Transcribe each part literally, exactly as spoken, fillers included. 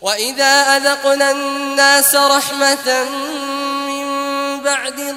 وإذا أذقنا الناس رحمة من بعد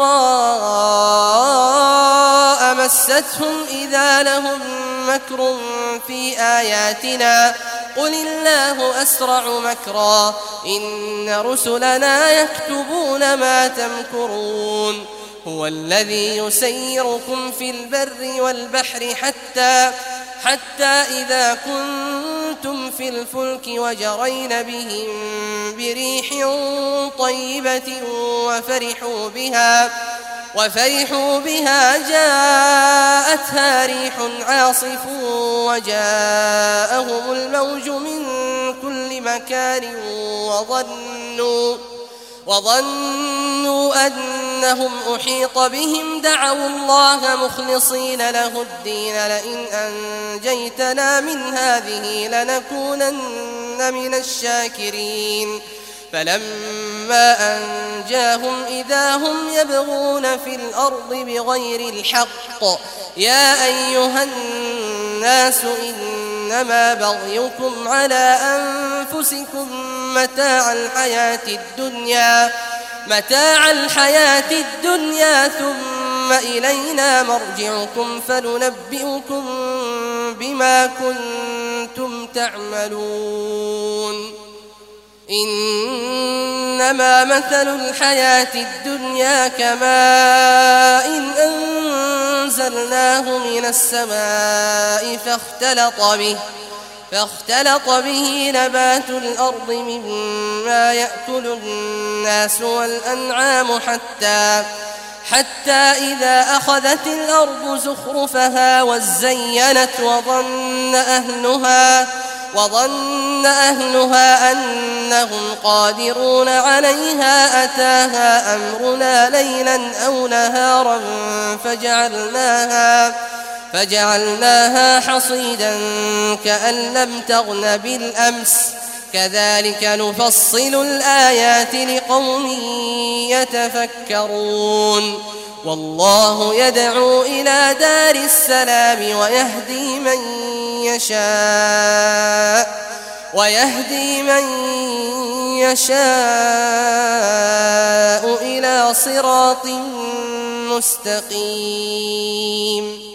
ضراء مستهم إذا لهم مكر في آياتنا قل الله أسرع مكرا إن رسلنا يكتبون ما تمكرون هو الذي يسيركم في البر والبحر حتى حتى إذا كنتم في الفلك وجرين بهم بريح طيبة وفرحوا بها وفرحوا بها جاءتها ريح عاصف وجاءهم الموج من كل مكان وظنوا وظنوا أنهم أحيط بهم دعوا الله مخلصين له الدين لئن أنجيتنا من هذه لنكونن من الشاكرين فلما أنجاهم إذا هم يبغون في الأرض بغير الحق يا أيها الناس إنما بغيكم على أنفسكم متاع الحياة الدنيا متاع الحياة الدنيا ثم إلينا مرجعكم فننبئكم بما كنتم تعملون إنما مثل الحياة الدنيا كماء إن أنزلناه من السماء فاختلط به فاختلط به نبات الأرض مما يأكل الناس والأنعام حتى حتى إذا أخذت الأرض زخرفها وزينت وظن أهلها وظن أهلها أنهم قادرون عليها أتاها أمرنا ليلا أو نهارا فجعلناها فجعلناها حصيدا كأن لم تغن بالأمس كذلك نفصل الآيات لقوم يتفكرون والله يدعو إلى دار السلام ويهدي من يشاء ويهدي من يشاء إلى صراط مستقيم.